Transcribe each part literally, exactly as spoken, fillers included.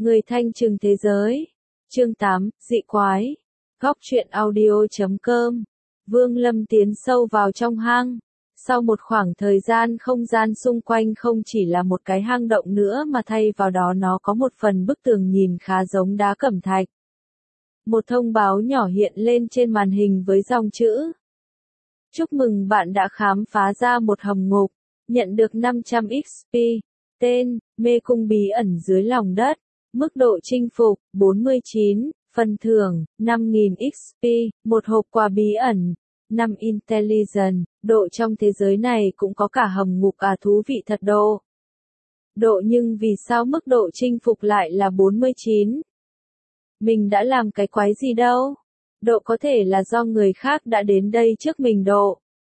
Người thanh trừng thế giới. Chương tám, dị quái. Góc truyện audio chấm com. Vương Lâm tiến sâu vào trong hang. Sau một khoảng thời gian không gian xung quanh không chỉ là một cái hang động nữa mà thay vào đó nó có một phần bức tường nhìn khá giống đá cẩm thạch. Một thông báo nhỏ hiện lên trên màn hình với dòng chữ. Chúc mừng bạn đã khám phá ra một hầm ngục, nhận được năm trăm ích pê. Tên, mê cung bí ẩn dưới lòng đất. Mức độ chinh phục, bốn mươi chín. Phần thưởng, năm nghìn ích pê. Một hộp quà bí ẩn. năm Intelligence. Độ trong thế giới này cũng có cả hầm ngục à, thú vị thật độ. Độ nhưng vì sao mức độ chinh phục lại là bốn mươi chín? Mình đã làm cái quái gì đâu? Độ có thể là do người khác đã đến đây trước mình độ.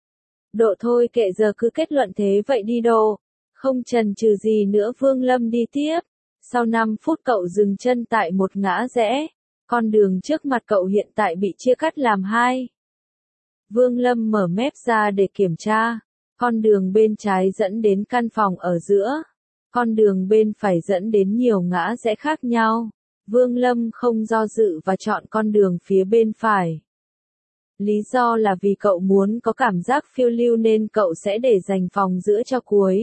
Độ thôi kệ, giờ cứ kết luận thế vậy đi độ. Không chần chừ gì nữa Vương Lâm đi tiếp. Sau năm phút cậu dừng chân tại một ngã rẽ. Con đường trước mặt cậu hiện tại bị chia cắt làm hai. Vương Lâm mở mép ra để kiểm tra. Con đường bên trái dẫn đến căn phòng ở giữa. Con đường bên phải dẫn đến nhiều ngã rẽ khác nhau. Vương Lâm không do dự và chọn con đường phía bên phải. Lý do là vì cậu muốn có cảm giác phiêu lưu nên cậu sẽ để dành phòng giữa cho cuối.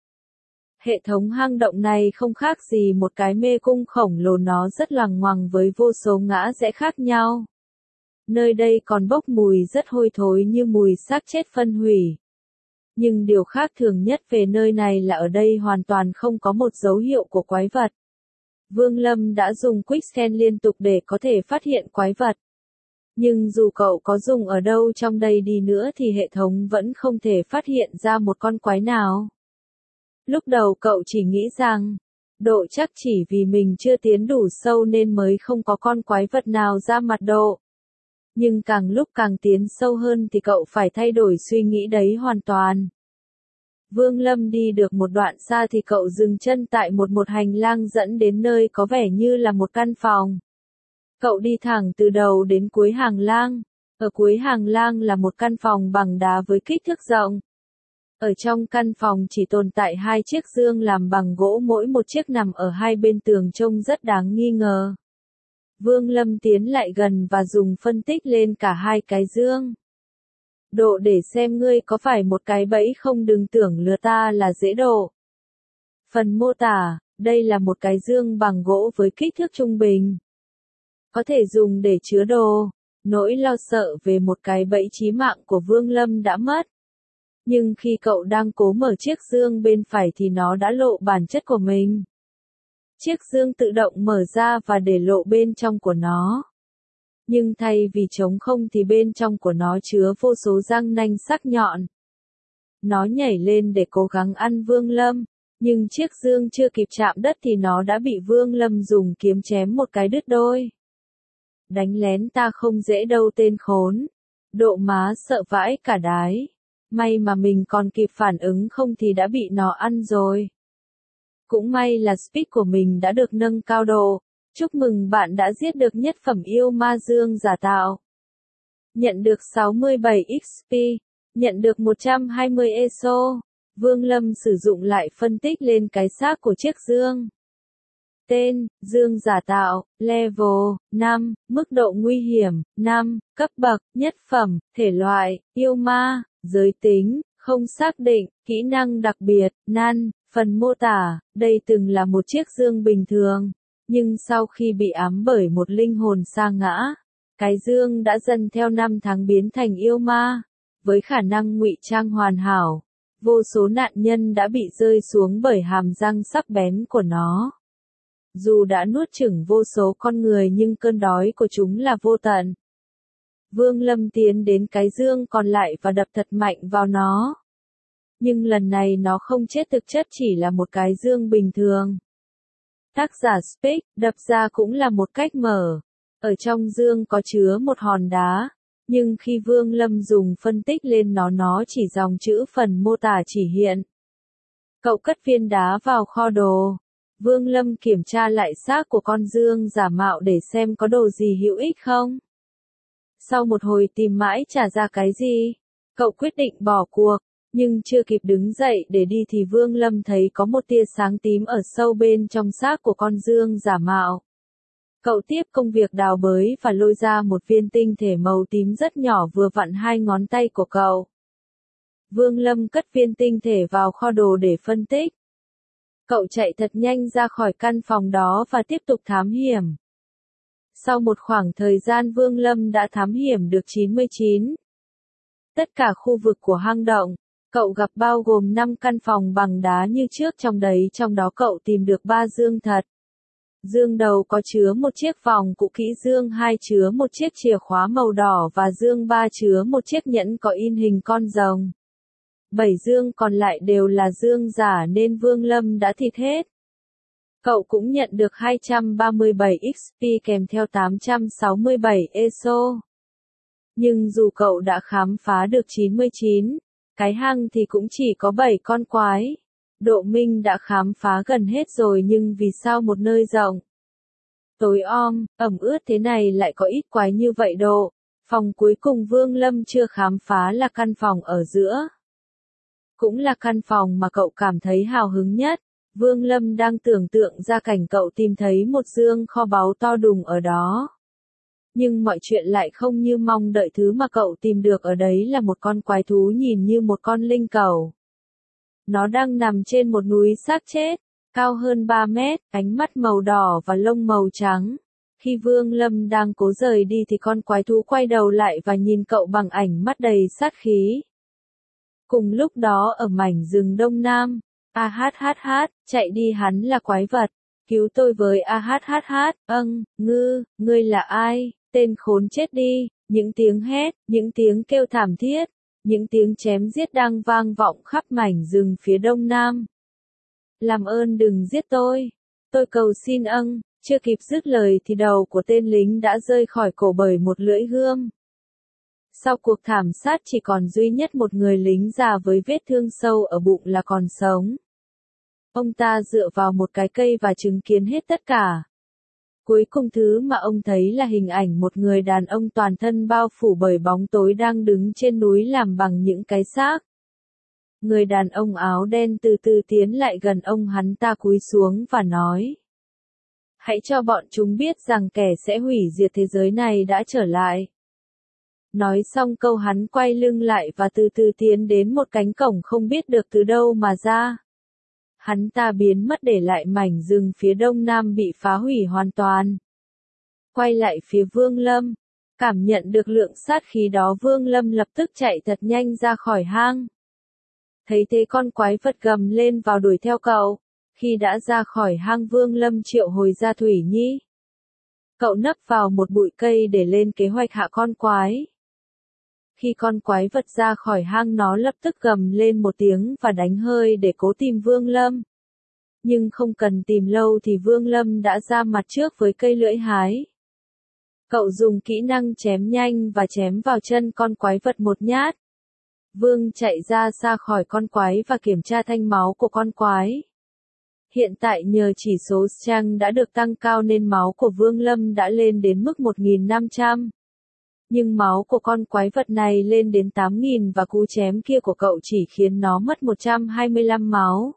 Hệ thống hang động này không khác gì một cái mê cung khổng lồ, nó rất loằng ngoằng với vô số ngã rẽ khác nhau. Nơi đây còn bốc mùi rất hôi thối như mùi xác chết phân hủy. Nhưng điều khác thường nhất về nơi này là ở đây hoàn toàn không có một dấu hiệu của quái vật. Vương Lâm đã dùng Quick Scan liên tục để có thể phát hiện quái vật. Nhưng dù cậu có dùng ở đâu trong đây đi nữa thì hệ thống vẫn không thể phát hiện ra một con quái nào. Lúc đầu cậu chỉ nghĩ rằng, độ chắc chỉ vì mình chưa tiến đủ sâu nên mới không có con quái vật nào ra mặt độ. Nhưng càng lúc càng tiến sâu hơn thì cậu phải thay đổi suy nghĩ đấy hoàn toàn. Vương Lâm đi được một đoạn xa thì cậu dừng chân tại một một hành lang dẫn đến nơi có vẻ như là một căn phòng. Cậu đi thẳng từ đầu đến cuối hàng lang. Ở cuối hàng lang là một căn phòng bằng đá với kích thước rộng. Ở trong căn phòng chỉ tồn tại hai chiếc giường làm bằng gỗ, mỗi một chiếc nằm ở hai bên tường trông rất đáng nghi ngờ. Vương Lâm tiến lại gần và dùng phân tích lên cả hai cái giường. Độ để xem ngươi có phải một cái bẫy không, đừng tưởng lừa ta là dễ độ. Phần mô tả, đây là một cái giường bằng gỗ với kích thước trung bình. Có thể dùng để chứa đồ. Nỗi lo sợ về một cái bẫy chí mạng của Vương Lâm đã mất. Nhưng khi cậu đang cố mở chiếc giường bên phải thì nó đã lộ bản chất của mình. Chiếc giường tự động mở ra và để lộ bên trong của nó. Nhưng thay vì trống không thì bên trong của nó chứa vô số răng nanh sắc nhọn. Nó nhảy lên để cố gắng ăn Vương Lâm, nhưng chiếc giường chưa kịp chạm đất thì nó đã bị Vương Lâm dùng kiếm chém một cái đứt đôi. Đánh lén ta không dễ đâu tên khốn. Độ má sợ vãi cả đái. May mà mình còn kịp phản ứng, không thì đã bị nó ăn rồi. Cũng may là speed của mình đã được nâng cao độ. Chúc mừng bạn đã giết được nhất phẩm yêu ma dương giả tạo. Nhận được sáu mươi bảy ích pê. Nhận được một trăm hai mươi e ét o. Vương Lâm sử dụng lại phân tích lên cái xác của chiếc giường. Tên, giường giả tạo, level, năm, mức độ nguy hiểm, năm, cấp bậc, nhất phẩm, thể loại, yêu ma, giới tính, không xác định, kỹ năng đặc biệt, none. Phần mô tả, đây từng là một chiếc giường bình thường, nhưng sau khi bị ám bởi một linh hồn sa ngã, cái giường đã dần theo năm tháng biến thành yêu ma, với khả năng ngụy trang hoàn hảo. Vô số nạn nhân đã bị rơi xuống bởi hàm răng sắc bén của nó. Dù đã nuốt chửng vô số con người nhưng cơn đói của chúng là vô tận. Vương Lâm tiến đến cái giường còn lại và đập thật mạnh vào nó. Nhưng lần này nó không chết, thực chất chỉ là một cái giường bình thường. Tác giả Speak, đập ra cũng là một cách mở. Ở trong giường có chứa một hòn đá, nhưng khi Vương Lâm dùng phân tích lên nó nó chỉ dòng chữ phần mô tả chỉ hiện. Cậu cất viên đá vào kho đồ. Vương Lâm kiểm tra lại xác của con giường giả mạo để xem có đồ gì hữu ích không. Sau một hồi tìm mãi chả ra cái gì, cậu quyết định bỏ cuộc. Nhưng chưa kịp đứng dậy để đi thì Vương Lâm thấy có một tia sáng tím ở sâu bên trong xác của con dương giả mạo. Cậu tiếp công việc đào bới và lôi ra một viên tinh thể màu tím rất nhỏ vừa vặn hai ngón tay của cậu. Vương Lâm cất viên tinh thể vào kho đồ để phân tích. Cậu chạy thật nhanh ra khỏi căn phòng đó và tiếp tục thám hiểm. Sau một khoảng thời gian Vương Lâm đã thám hiểm được chín mươi chín. Tất cả khu vực của hang động, cậu gặp bao gồm năm căn phòng bằng đá như trước trong đấy, trong đó cậu tìm được ba dương thật. Dương đầu có chứa một chiếc vòng cụ kỹ, dương hai chứa một chiếc chìa khóa màu đỏ và dương ba chứa một chiếc nhẫn có in hình con rồng. Bảy dương còn lại đều là dương giả nên Vương Lâm đã thịt hết. Cậu cũng nhận được hai trăm ba mươi bảy ích pê kèm theo tám trăm sáu mươi bảy e ét o. Nhưng dù cậu đã khám phá được chín mươi chín, cái hang thì cũng chỉ có bảy con quái. Độ Minh đã khám phá gần hết rồi nhưng vì sao một nơi rộng, tối om, ẩm ướt thế này lại có ít quái như vậy Độ? Phòng cuối cùng Vương Lâm chưa khám phá là căn phòng ở giữa. Cũng là căn phòng mà cậu cảm thấy hào hứng nhất. Vương Lâm đang tưởng tượng ra cảnh cậu tìm thấy một dương kho báu to đùng ở đó. Nhưng mọi chuyện lại không như mong đợi, thứ mà cậu tìm được ở đấy là một con quái thú nhìn như một con linh cẩu. Nó đang nằm trên một núi xác chết, cao hơn ba mét, ánh mắt màu đỏ và lông màu trắng. Khi Vương Lâm đang cố rời đi thì con quái thú quay đầu lại và nhìn cậu bằng ánh mắt đầy sát khí. Cùng lúc đó ở mảnh rừng Đông Nam, a hát hát hát, chạy đi, hắn là quái vật, cứu tôi với, a hát hát hát, âng, ngư, ngươi là ai, tên khốn chết đi, những tiếng hét, những tiếng kêu thảm thiết, những tiếng chém giết đang vang vọng khắp mảnh rừng phía Đông Nam. Làm ơn đừng giết tôi, tôi cầu xin âng, chưa kịp dứt lời thì đầu của tên lính đã rơi khỏi cổ bởi một lưỡi gươm. Sau cuộc thảm sát chỉ còn duy nhất một người lính già với vết thương sâu ở bụng là còn sống. Ông ta dựa vào một cái cây và chứng kiến hết tất cả. Cuối cùng thứ mà ông thấy là hình ảnh một người đàn ông toàn thân bao phủ bởi bóng tối đang đứng trên núi làm bằng những cái xác. Người đàn ông áo đen từ từ tiến lại gần ông, hắn ta cúi xuống và nói: hãy cho bọn chúng biết rằng kẻ sẽ hủy diệt thế giới này đã trở lại. Nói xong câu hắn quay lưng lại và từ từ tiến đến một cánh cổng không biết được từ đâu mà ra. Hắn ta biến mất để lại mảnh rừng phía Đông Nam bị phá hủy hoàn toàn. Quay lại phía Vương Lâm, cảm nhận được lượng sát khí đó, Vương Lâm lập tức chạy thật nhanh ra khỏi hang. Thấy thế con quái vật gầm lên vào đuổi theo cậu. Khi đã ra khỏi hang, Vương Lâm triệu hồi ra Thủy Nhi. Cậu nấp vào một bụi cây để lên kế hoạch hạ con quái. Khi con quái vật ra khỏi hang, nó lập tức gầm lên một tiếng và đánh hơi để cố tìm Vương Lâm. Nhưng không cần tìm lâu thì Vương Lâm đã ra mặt trước với cây lưỡi hái. Cậu dùng kỹ năng chém nhanh và chém vào chân con quái vật một nhát. Vương chạy ra xa khỏi con quái và kiểm tra thanh máu của con quái. Hiện tại nhờ chỉ số Strength đã được tăng cao nên máu của Vương Lâm đã lên đến mức một nghìn năm trăm. Nhưng máu của con quái vật này lên đến tám nghìn và cú chém kia của cậu chỉ khiến nó mất một trăm hai mươi lăm máu.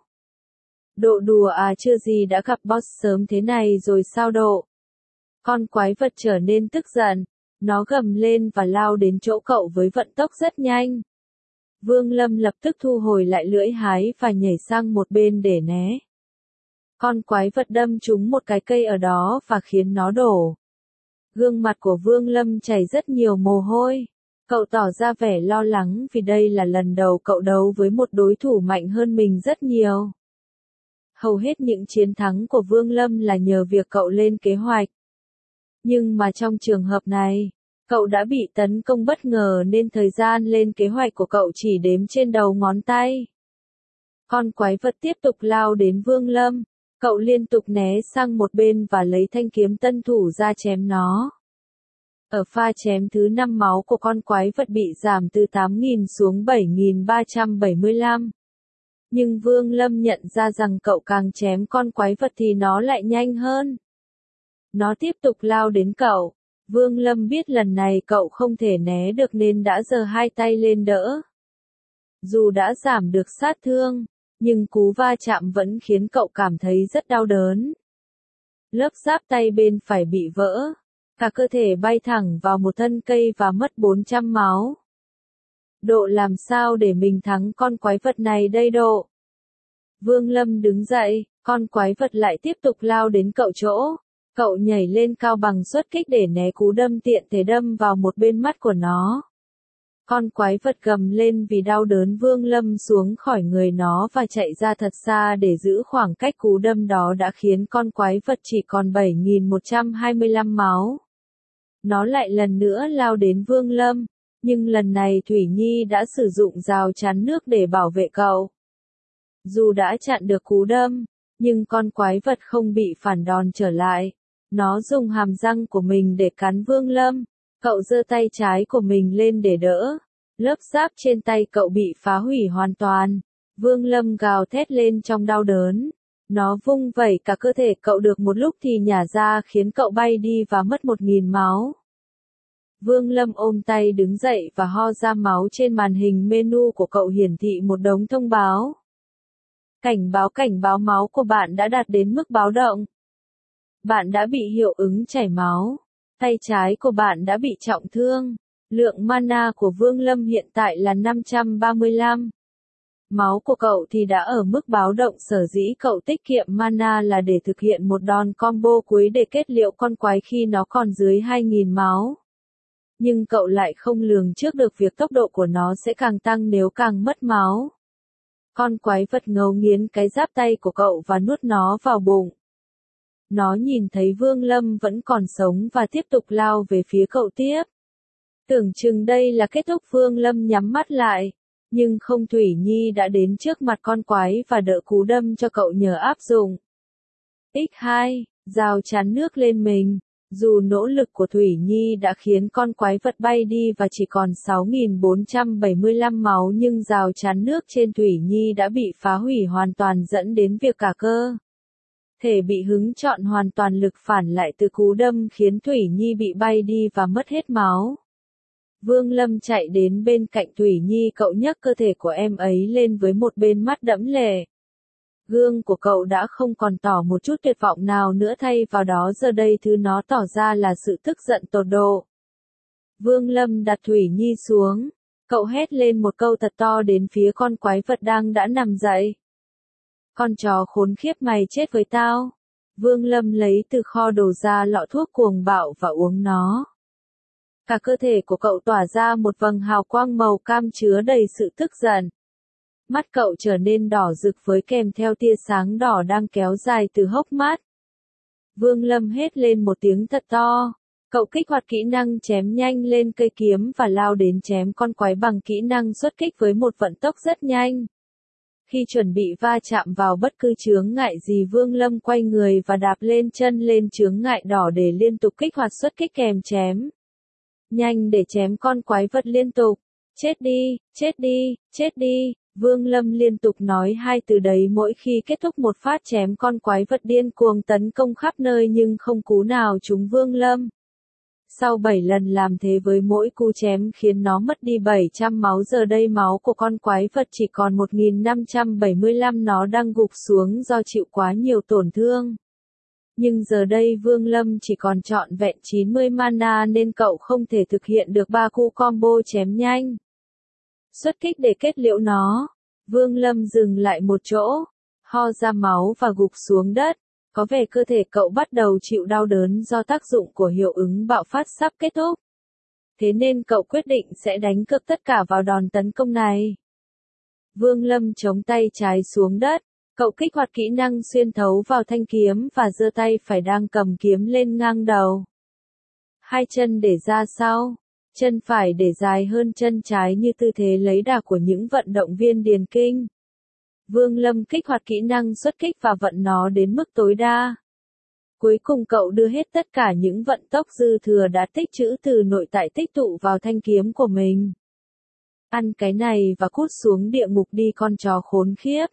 Độ đùa à, chưa gì đã gặp boss sớm thế này rồi sao Độ? Con quái vật trở nên tức giận. Nó gầm lên và lao đến chỗ cậu với vận tốc rất nhanh. Vương Lâm lập tức thu hồi lại lưỡi hái và nhảy sang một bên để né. Con quái vật đâm trúng một cái cây ở đó và khiến nó đổ. Gương mặt của Vương Lâm chảy rất nhiều mồ hôi. Cậu tỏ ra vẻ lo lắng vì đây là lần đầu cậu đấu với một đối thủ mạnh hơn mình rất nhiều. Hầu hết những chiến thắng của Vương Lâm là nhờ việc cậu lên kế hoạch. Nhưng mà trong trường hợp này, cậu đã bị tấn công bất ngờ nên thời gian lên kế hoạch của cậu chỉ đếm trên đầu ngón tay. Con quái vật tiếp tục lao đến Vương Lâm. Cậu liên tục né sang một bên và lấy thanh kiếm tân thủ ra chém nó. Ở pha chém thứ năm, máu của con quái vật bị giảm từ tám nghìn xuống bảy nghìn ba trăm bảy mươi lăm. Nhưng Vương Lâm nhận ra rằng cậu càng chém con quái vật thì nó lại nhanh hơn. Nó tiếp tục lao đến cậu. Vương Lâm biết lần này cậu không thể né được nên đã giơ hai tay lên đỡ. Dù đã giảm được sát thương, nhưng cú va chạm vẫn khiến cậu cảm thấy rất đau đớn. Lớp giáp tay bên phải bị vỡ, cả cơ thể bay thẳng vào một thân cây và mất bốn trăm máu. Độ làm sao để mình thắng con quái vật này đây Độ? Vương Lâm đứng dậy, con quái vật lại tiếp tục lao đến cậu chỗ. Cậu nhảy lên cao bằng xuất kích để né cú đâm tiện thể đâm vào một bên mắt của nó. Con quái vật gầm lên vì đau đớn. Vương Lâm xuống khỏi người nó và chạy ra thật xa để giữ khoảng cách. Cú đâm đó đã khiến con quái vật chỉ còn bảy nghìn một trăm hai mươi lăm máu. Nó lại lần nữa lao đến Vương Lâm, nhưng lần này Thủy Nhi đã sử dụng rào chắn nước để bảo vệ cậu. Dù đã chặn được cú đâm, nhưng con quái vật không bị phản đòn trở lại. Nó dùng hàm răng của mình để cắn Vương Lâm. Cậu giơ tay trái của mình lên để đỡ. Lớp giáp trên tay cậu bị phá hủy hoàn toàn. Vương Lâm gào thét lên trong đau đớn. Nó vung vẩy cả cơ thể cậu được một lúc thì nhả ra khiến cậu bay đi và mất một nghìn máu. Vương Lâm ôm tay đứng dậy và ho ra máu. Trên màn hình menu của cậu hiển thị một đống thông báo. Cảnh báo cảnh báo máu của bạn đã đạt đến mức báo động. Bạn đã bị hiệu ứng chảy máu. Tay trái của bạn đã bị trọng thương. Lượng mana của Vương Lâm hiện tại là năm trăm ba mươi lăm. Máu của cậu thì đã ở mức báo động. Sở dĩ cậu tiết kiệm mana là để thực hiện một đòn combo cuối để kết liễu con quái khi nó còn dưới hai nghìn máu. Nhưng cậu lại không lường trước được việc tốc độ của nó sẽ càng tăng nếu càng mất máu. Con quái vật ngấu nghiến cái giáp tay của cậu và nuốt nó vào bụng. Nó nhìn thấy Vương Lâm vẫn còn sống và tiếp tục lao về phía cậu tiếp. Tưởng chừng đây là kết thúc. Vương Lâm nhắm mắt lại, nhưng không. Thủy Nhi đã đến trước mặt con quái và đỡ cú đâm cho cậu nhờ áp dụng nhân hai, rào chắn nước lên mình. Dù nỗ lực của Thủy Nhi đã khiến con quái vật bay đi và chỉ còn sáu nghìn bốn trăm bảy mươi lăm máu, nhưng rào chắn nước trên Thủy Nhi đã bị phá hủy hoàn toàn dẫn đến việc cả cơ thể bị hứng trọn hoàn toàn. Lực phản lại từ cú đâm khiến Thủy Nhi bị bay đi và mất hết máu. Vương Lâm chạy đến bên cạnh Thủy Nhi. Cậu nhấc cơ thể của em ấy lên với một bên mắt đẫm lệ. Gương của cậu đã không còn tỏ một chút tuyệt vọng nào nữa, thay vào đó giờ đây thứ nó tỏ ra là sự tức giận tột độ. Vương Lâm đặt Thủy Nhi xuống. Cậu hét lên một câu thật to đến phía con quái vật đang đã nằm dậy. Con chó khốn khiếp, mày chết với tao. Vương Lâm lấy từ kho đồ ra lọ thuốc cuồng bạo và uống nó. Cả cơ thể của cậu tỏa ra một vầng hào quang màu cam chứa đầy sự tức giận. Mắt cậu trở nên đỏ rực với kèm theo tia sáng đỏ đang kéo dài từ hốc mắt. Vương Lâm hét lên một tiếng thật to. Cậu kích hoạt kỹ năng chém nhanh lên cây kiếm và lao đến chém con quái bằng kỹ năng xuất kích với một vận tốc rất nhanh. Khi chuẩn bị va chạm vào bất cứ chướng ngại gì, Vương Lâm quay người và đạp lên chân lên chướng ngại đỏ để liên tục kích hoạt xuất kích kèm chém nhanh để chém con quái vật liên tục. Chết đi, chết đi, chết đi. Vương Lâm liên tục nói hai từ đấy mỗi khi kết thúc một phát chém. Con quái vật điên cuồng tấn công khắp nơi nhưng không cú nào trúng Vương Lâm. Sau bảy lần làm thế với mỗi cú chém khiến nó mất đi bảy trăm máu, giờ đây máu của con quái vật chỉ còn một nghìn năm trăm bảy mươi lăm. Nó đang gục xuống do chịu quá nhiều tổn thương. Nhưng giờ đây Vương Lâm chỉ còn trọn vẹn chín mươi mana nên cậu không thể thực hiện được ba cú combo chém nhanh. Xuất kích để kết liễu nó. Vương Lâm dừng lại một chỗ, ho ra máu và gục xuống đất. Có vẻ cơ thể cậu bắt đầu chịu đau đớn do tác dụng của hiệu ứng bạo phát sắp kết thúc. Thế nên cậu quyết định sẽ đánh cược tất cả vào đòn tấn công này. Vương Lâm chống tay trái xuống đất. Cậu kích hoạt kỹ năng xuyên thấu vào thanh kiếm và giơ tay phải đang cầm kiếm lên ngang đầu. Hai chân để ra sau. Chân phải để dài hơn chân trái như tư thế lấy đà của những vận động viên điền kinh. Vương Lâm kích hoạt kỹ năng xuất kích và vận nó đến mức tối đa. Cuối cùng cậu đưa hết tất cả những vận tốc dư thừa đã tích trữ từ nội tại tích tụ vào thanh kiếm của mình. Ăn cái này và cút xuống địa ngục đi, con chó khốn khiếp.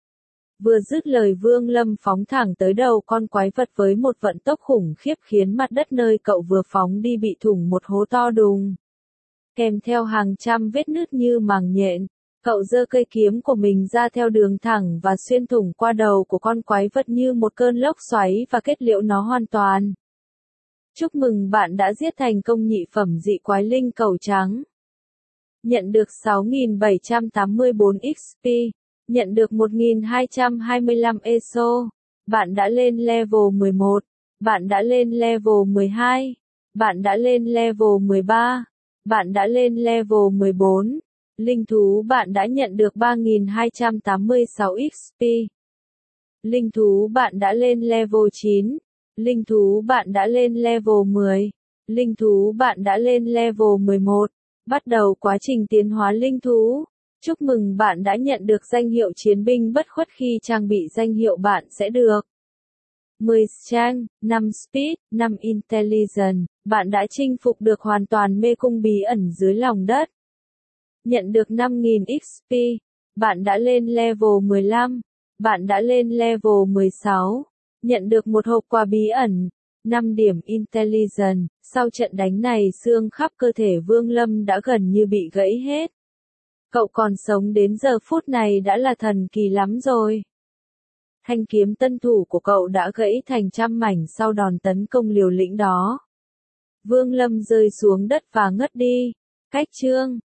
Vừa dứt lời, Vương Lâm phóng thẳng tới đầu con quái vật với một vận tốc khủng khiếp khiến mặt đất nơi cậu vừa phóng đi bị thủng một hố to đùng. Kèm theo hàng trăm vết nứt như màng nhện. Cậu giơ cây kiếm của mình ra theo đường thẳng và xuyên thủng qua đầu của con quái vật như một cơn lốc xoáy và kết liễu nó hoàn toàn. Chúc mừng bạn đã giết thành công nhị phẩm dị quái linh cẩu trắng. Nhận được sáu nghìn bảy trăm tám mươi tư ích pê. Nhận được một nghìn hai trăm hai mươi lăm e ét o. Bạn đã lên level mười một. Bạn đã lên level mười hai. Bạn đã lên level mười ba. Bạn đã lên level mười bốn. Linh thú bạn đã nhận được ba nghìn hai trăm tám mươi sáu ích pê. Linh thú bạn đã lên level chín. Linh thú bạn đã lên level mười. Linh thú bạn đã lên level mười một. Bắt đầu quá trình tiến hóa linh thú. Chúc mừng bạn đã nhận được danh hiệu chiến binh bất khuất khi trang bị danh hiệu bạn sẽ được mười strength, năm speed, năm intelligence. Bạn đã chinh phục được hoàn toàn mê cung bí ẩn dưới lòng đất. Nhận được năm nghìn ích pê. Bạn đã lên level mười lăm. Bạn đã lên level mười sáu. Nhận được một hộp quà bí ẩn. năm điểm intelligence. Sau trận đánh này xương khắp cơ thể Vương Lâm đã gần như bị gãy hết. Cậu còn sống đến giờ phút này đã là thần kỳ lắm rồi. Thanh kiếm tân thủ của cậu đã gãy thành trăm mảnh sau đòn tấn công liều lĩnh đó. Vương Lâm rơi xuống đất và ngất đi. Cách chương